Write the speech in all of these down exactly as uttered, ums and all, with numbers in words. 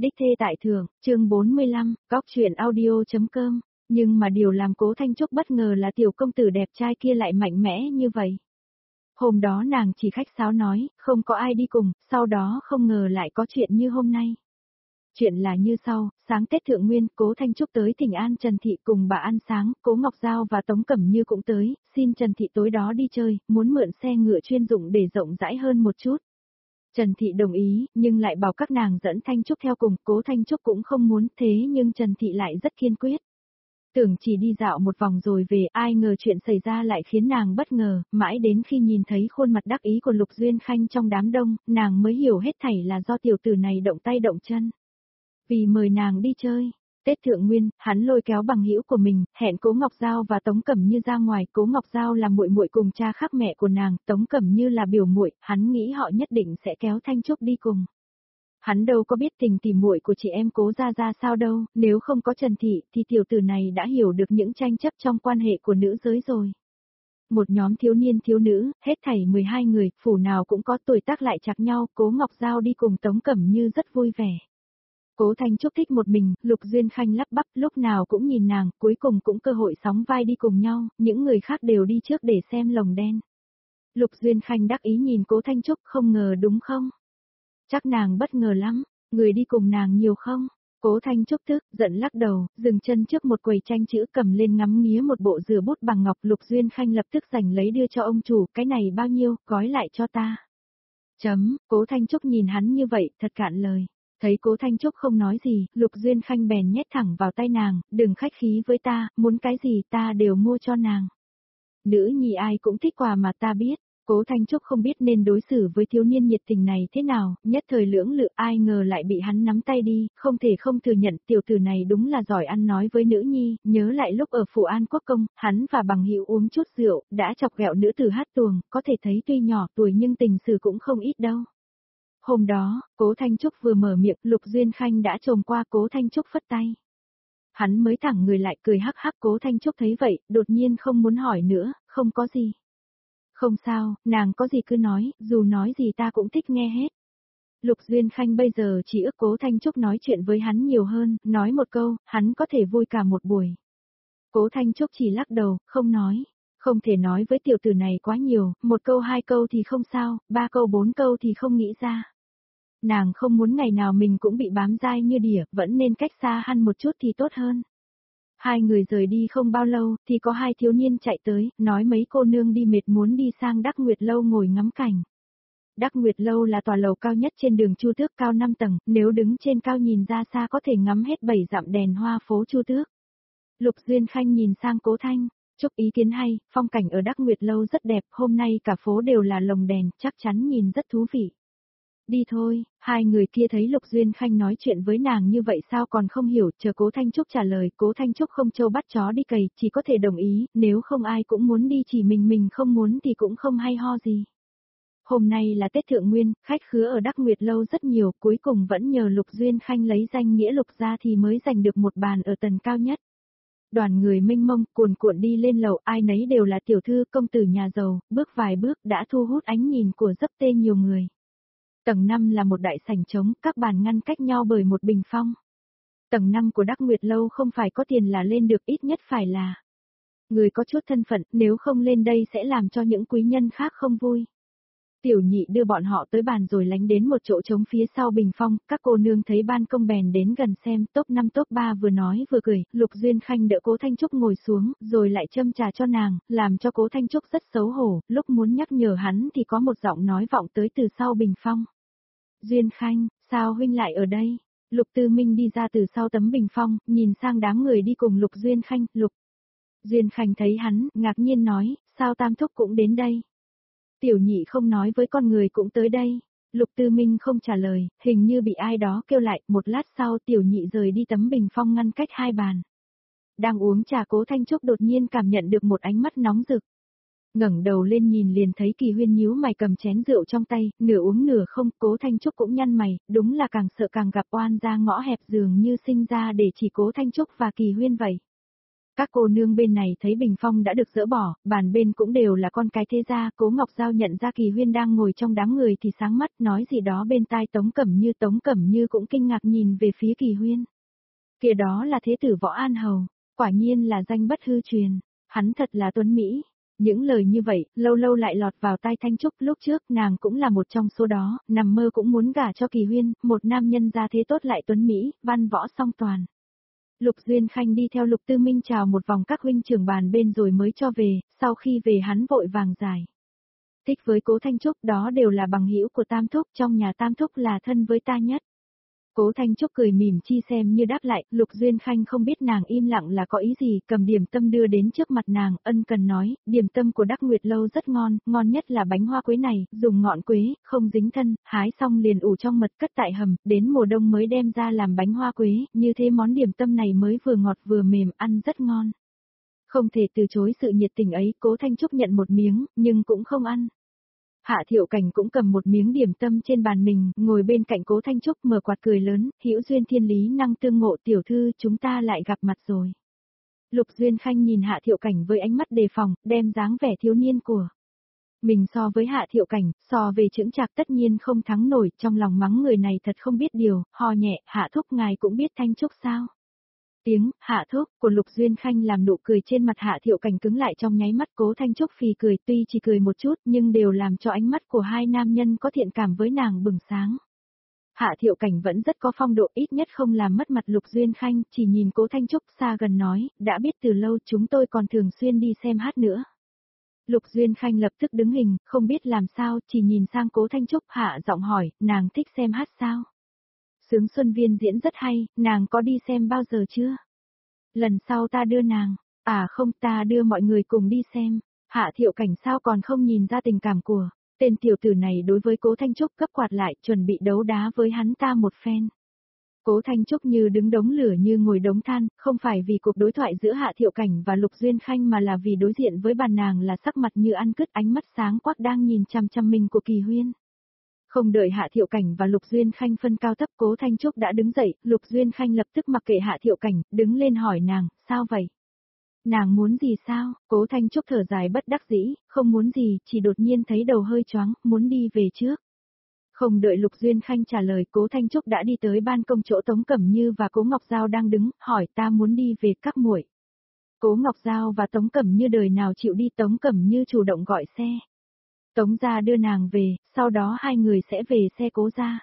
Đích thê tại thượng, chương bốn mươi lăm, cóc truyện audio.com, nhưng mà điều làm Cố Thanh Trúc bất ngờ là tiểu công tử đẹp trai kia lại mạnh mẽ như vậy. Hôm đó nàng chỉ khách sáo nói, không có ai đi cùng, sau đó không ngờ lại có chuyện như hôm nay. Chuyện là như sau, sáng Tết Thượng Nguyên, Cố Thanh Trúc tới Thịnh An Trần Thị cùng bà ăn sáng, Cố Ngọc Giao và Tống Cẩm Như cũng tới, xin Trần Thị tối đó đi chơi, muốn mượn xe ngựa chuyên dụng để rộng rãi hơn một chút. Trần Thị đồng ý, nhưng lại bảo các nàng dẫn Thanh Trúc theo cùng, Cố Thanh Trúc cũng không muốn thế nhưng Trần Thị lại rất kiên quyết. Tưởng chỉ đi dạo một vòng rồi về, ai ngờ chuyện xảy ra lại khiến nàng bất ngờ, mãi đến khi nhìn thấy khuôn mặt đắc ý của Lục Duyên Khanh trong đám đông, nàng mới hiểu hết thảy là do tiểu tử này động tay động chân. Vì mời nàng đi chơi, Tết Thượng Nguyên, hắn lôi kéo bằng hữu của mình, hẹn Cố Ngọc Giao và Tống Cẩm Như ra ngoài, Cố Ngọc Giao là muội muội cùng cha khác mẹ của nàng, Tống Cẩm Như là biểu muội, hắn nghĩ họ nhất định sẽ kéo Thanh Trúc đi cùng. Hắn đâu có biết tình tỉ muội của chị em Cố gia ra sao đâu, nếu không có Trần Thị thì tiểu tử này đã hiểu được những tranh chấp trong quan hệ của nữ giới rồi. Một nhóm thiếu niên thiếu nữ, hết thảy mười hai người, phủ nào cũng có tuổi tác lại chạc nhau, Cố Ngọc Giao đi cùng Tống Cẩm Như rất vui vẻ. Cố Thanh Trúc thích một mình, Lục Duyên Khanh lắp bắp, lúc nào cũng nhìn nàng, cuối cùng cũng cơ hội sóng vai đi cùng nhau, những người khác đều đi trước để xem lồng đen. Lục Duyên Khanh đắc ý nhìn Cố Thanh Trúc, không ngờ đúng không? Chắc nàng bất ngờ lắm, người đi cùng nàng nhiều không? Cố Thanh Trúc tức, giận lắc đầu, dừng chân trước một quầy tranh chữ cầm lên ngắm nghía một bộ dừa bút bằng ngọc, Lục Duyên Khanh lập tức giành lấy đưa cho ông chủ, cái này bao nhiêu, gói lại cho ta. Chấm, Cố Thanh Trúc nhìn hắn như vậy, thật cạn lời. Thấy Cố Thanh Trúc không nói gì, Lục Duyên Khanh bèn nhét thẳng vào tay nàng, đừng khách khí với ta, muốn cái gì ta đều mua cho nàng. Nữ nhi ai cũng thích quà mà ta biết, Cố Thanh Trúc không biết nên đối xử với thiếu niên nhiệt tình này thế nào, nhất thời lưỡng lự ai ngờ lại bị hắn nắm tay đi, không thể không thừa nhận tiểu tử này đúng là giỏi ăn nói với nữ nhi, nhớ lại lúc ở Phủ An Quốc Công, hắn và bằng hữu uống chút rượu, đã chọc ghẹo nữ tử hát tuồng, có thể thấy tuy nhỏ tuổi nhưng tình sử cũng không ít đâu. Hôm đó, Cố Thanh Trúc vừa mở miệng, Lục Duyên Khanh đã trồm qua Cố Thanh Trúc phất tay. Hắn mới thẳng người lại cười hắc hắc, Cố Thanh Trúc thấy vậy, đột nhiên không muốn hỏi nữa, không có gì. Không sao, nàng có gì cứ nói, dù nói gì ta cũng thích nghe hết. Lục Duyên Khanh bây giờ chỉ ước Cố Thanh Trúc nói chuyện với hắn nhiều hơn, nói một câu, hắn có thể vui cả một buổi. Cố Thanh Trúc chỉ lắc đầu, không nói. Không thể nói với tiểu tử này quá nhiều, một câu hai câu thì không sao, ba câu bốn câu thì không nghĩ ra. Nàng không muốn ngày nào mình cũng bị bám dai như đỉa, vẫn nên cách xa hắn một chút thì tốt hơn. Hai người rời đi không bao lâu, thì có hai thiếu niên chạy tới, nói mấy cô nương đi mệt muốn đi sang Đắc Nguyệt Lâu ngồi ngắm cảnh. Đắc Nguyệt Lâu là tòa lầu cao nhất trên đường Chu Tước, cao năm tầng, nếu đứng trên cao nhìn ra xa có thể ngắm hết bảy dặm đèn hoa phố Chu Tước. Lục Duyên Khanh nhìn sang Cố Thanh Trúc, ý kiến hay, phong cảnh ở Đắc Nguyệt Lâu rất đẹp, hôm nay cả phố đều là lồng đèn, chắc chắn nhìn rất thú vị. Đi thôi, hai người kia thấy Lục Duyên Khanh nói chuyện với nàng như vậy sao còn không hiểu, chờ Cố Thanh Trúc trả lời, Cố Thanh Trúc không trâu bắt chó đi cày, chỉ có thể đồng ý, nếu không ai cũng muốn đi, chỉ mình mình không muốn thì cũng không hay ho gì. Hôm nay là Tết Thượng Nguyên, khách khứa ở Đắc Nguyệt Lâu rất nhiều, cuối cùng vẫn nhờ Lục Duyên Khanh lấy danh nghĩa Lục ra thì mới giành được một bàn ở tầng cao nhất. Đoàn người mênh mông, cuồn cuộn đi lên lầu, ai nấy đều là tiểu thư công tử nhà giàu, bước vài bước đã thu hút ánh nhìn của dấp tê nhiều người. Tầng năm là một đại sảnh trống, các bàn ngăn cách nhau bởi một bình phong. Tầng năm của Đắc Nguyệt Lâu không phải có tiền là lên được, ít nhất phải là người có chút thân phận, nếu không lên đây sẽ làm cho những quý nhân khác không vui. Tiểu nhị đưa bọn họ tới bàn rồi lánh đến một chỗ trống phía sau bình phong, các cô nương thấy ban công bèn đến gần xem, top năm top ba vừa nói vừa cười, Lục Duyên Khanh đỡ Cố Thanh Trúc ngồi xuống, rồi lại châm trà cho nàng, làm cho Cố Thanh Trúc rất xấu hổ, lúc muốn nhắc nhở hắn thì có một giọng nói vọng tới từ sau bình phong. Duyên Khanh, sao huynh lại ở đây? Lục Tư Minh đi ra từ sau tấm bình phong, nhìn sang đám người đi cùng Lục Duyên Khanh, Lục Duyên Khanh thấy hắn, ngạc nhiên nói, sao Tam Thúc cũng đến đây? Tiểu nhị không nói với con người cũng tới đây. Lục Tư Minh không trả lời, hình như bị ai đó kêu lại, một lát sau tiểu nhị rời đi tấm bình phong ngăn cách hai bàn. Đang uống trà Cố Thanh Trúc đột nhiên cảm nhận được một ánh mắt nóng rực. Ngẩng đầu lên nhìn liền thấy Kỳ Huyên nhíu mày cầm chén rượu trong tay, nửa uống nửa không, Cố Thanh Trúc cũng nhăn mày, đúng là càng sợ càng gặp oan, ra ngõ hẹp dường như sinh ra để chỉ Cố Thanh Trúc và Kỳ Huyên vậy. Các cô nương bên này thấy bình phong đã được dỡ bỏ, bàn bên cũng đều là con cái thế gia, Cố Ngọc Giao nhận ra Kỳ Huyên đang ngồi trong đám người thì sáng mắt nói gì đó bên tai Tống Cẩm Như. Tống Cẩm Như cũng kinh ngạc nhìn về phía Kỳ Huyên. Kia đó là thế tử Võ An Hầu, quả nhiên là danh bất hư truyền, hắn thật là tuấn Mỹ. Những lời như vậy, lâu lâu lại lọt vào tai Thanh Trúc, lúc trước nàng cũng là một trong số đó, nằm mơ cũng muốn gả cho Kỳ Huyên, một nam nhân gia thế tốt lại tuấn Mỹ, văn võ song toàn. Lục Duyên Khanh đi theo Lục Tư Minh chào một vòng các huynh trưởng bàn bên rồi mới cho về, sau khi về hắn vội vàng giải thích với Cố Thanh Trúc, đó đều là bằng hữu của Tam Thúc, trong nhà Tam Thúc là thân với ta nhất. Cố Thanh Trúc cười mỉm chi xem như đáp lại, Lục Duyên Khanh không biết nàng im lặng là có ý gì, cầm điểm tâm đưa đến trước mặt nàng, ân cần nói, điểm tâm của Đắc Nguyệt Lâu rất ngon, ngon nhất là bánh hoa quế này, dùng ngọn quế, không dính thân, hái xong liền ủ trong mật cất tại hầm, đến mùa đông mới đem ra làm bánh hoa quế, như thế món điểm tâm này mới vừa ngọt vừa mềm, ăn rất ngon. Không thể từ chối sự nhiệt tình ấy, Cố Thanh Trúc nhận một miếng, nhưng cũng không ăn. Hạ Thiệu Cảnh cũng cầm một miếng điểm tâm trên bàn mình, ngồi bên cạnh Cố Thanh Trúc mở quạt cười lớn, hữu duyên thiên lý năng tương ngộ, tiểu thư chúng ta lại gặp mặt rồi. Lục Duyên Khanh nhìn Hạ Thiệu Cảnh với ánh mắt đề phòng, đem dáng vẻ thiếu niên của mình so với Hạ Thiệu Cảnh, so về chững chạc tất nhiên không thắng nổi, trong lòng mắng người này thật không biết điều, ho nhẹ, Hạ Thúc ngài cũng biết Thanh Trúc sao? Tiếng Hạ Thúc của Lục Duyên Khanh làm nụ cười trên mặt Hạ Thiệu Cảnh cứng lại trong nháy mắt. Cố Thanh Trúc phì cười, tuy chỉ cười một chút nhưng đều làm cho ánh mắt của hai nam nhân có thiện cảm với nàng bừng sáng. Hạ Thiệu Cảnh vẫn rất có phong độ, ít nhất không làm mất mặt Lục Duyên Khanh, chỉ nhìn Cố Thanh Trúc xa gần nói, đã biết từ lâu chúng tôi còn thường xuyên đi xem hát nữa. Lục Duyên Khanh lập tức đứng hình, không biết làm sao, chỉ nhìn sang Cố Thanh Trúc, hạ giọng hỏi, nàng thích xem hát sao? Sướng Xuân Viên diễn rất hay, nàng có đi xem bao giờ chưa? Lần sau ta đưa nàng, à không ta đưa mọi người cùng đi xem. Hạ Thiệu Cảnh sao còn không nhìn ra tình cảm của tên tiểu tử này đối với Cố Thanh Trúc, cấp quạt lại, chuẩn bị đấu đá với hắn ta một phen. Cố Thanh Trúc như đứng đống lửa như ngồi đống than, không phải vì cuộc đối thoại giữa Hạ Thiệu Cảnh và Lục Duyên Khanh mà là vì đối diện với bàn nàng là sắc mặt như ăn cứt, ánh mắt sáng quắc đang nhìn chằm chằm mình của Kỳ Huyên. Không đợi Hạ Thiệu Cảnh và Lục Duyên Khanh phân cao thấp, Cố Thanh Trúc đã đứng dậy, Lục Duyên Khanh lập tức mặc kệ Hạ Thiệu Cảnh, đứng lên hỏi nàng, sao vậy? Nàng muốn gì sao? Cố Thanh Trúc thở dài bất đắc dĩ, không muốn gì, chỉ đột nhiên thấy đầu hơi choáng, muốn đi về trước. Không đợi Lục Duyên Khanh trả lời, Cố Thanh Trúc đã đi tới ban công chỗ Tống Cẩm Như và Cố Ngọc Giao đang đứng, hỏi ta muốn đi về các muội. Cố Ngọc Giao và Tống Cẩm Như đời nào chịu đi, Tống Cẩm Như chủ động gọi xe. Tống gia đưa nàng về, sau đó hai người sẽ về xe Cố gia.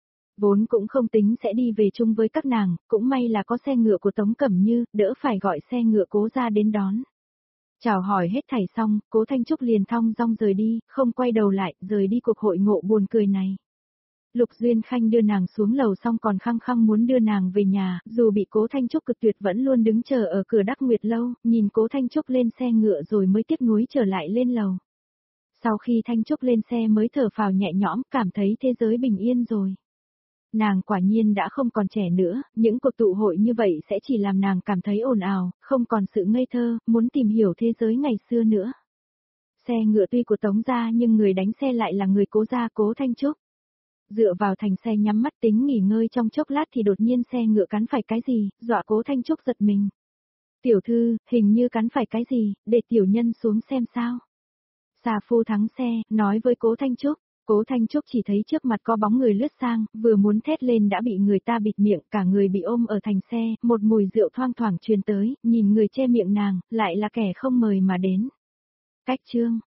Vốn cũng không tính sẽ đi về chung với các nàng, cũng may là có xe ngựa của Tống Cẩm Như, đỡ phải gọi xe ngựa Cố gia đến đón. Chào hỏi hết thảy xong, Cố Thanh Trúc liền thong dong rời đi, không quay đầu lại, rời đi cuộc hội ngộ buồn cười này. Lục Duyên Khanh đưa nàng xuống lầu xong còn khăng khăng muốn đưa nàng về nhà, dù bị Cố Thanh Trúc cực tuyệt vẫn luôn đứng chờ ở cửa Đắc Nguyệt Lâu, nhìn Cố Thanh Trúc lên xe ngựa rồi mới tiếc nuối trở lại lên lầu. Sau khi Thanh Trúc lên xe mới thở phào nhẹ nhõm, cảm thấy thế giới bình yên rồi. Nàng quả nhiên đã không còn trẻ nữa, những cuộc tụ hội như vậy sẽ chỉ làm nàng cảm thấy ồn ào, không còn sự ngây thơ, muốn tìm hiểu thế giới ngày xưa nữa. Xe ngựa tuy của Tống gia nhưng người đánh xe lại là người Cố gia, Cố Thanh Trúc. Dựa vào thành xe nhắm mắt tính nghỉ ngơi trong chốc lát thì đột nhiên xe ngựa cắn phải cái gì, dọa Cố Thanh Trúc giật mình. Tiểu thư, hình như cắn phải cái gì, để tiểu nhân xuống xem sao. Xà phu thắng xe, nói với Cố Thanh Trúc. Cố Thanh Trúc chỉ thấy trước mặt có bóng người lướt sang, vừa muốn thét lên đã bị người ta bịt miệng, cả người bị ôm ở thành xe, một mùi rượu thoang thoảng truyền tới, nhìn người che miệng nàng, lại là kẻ không mời mà đến. Cách chương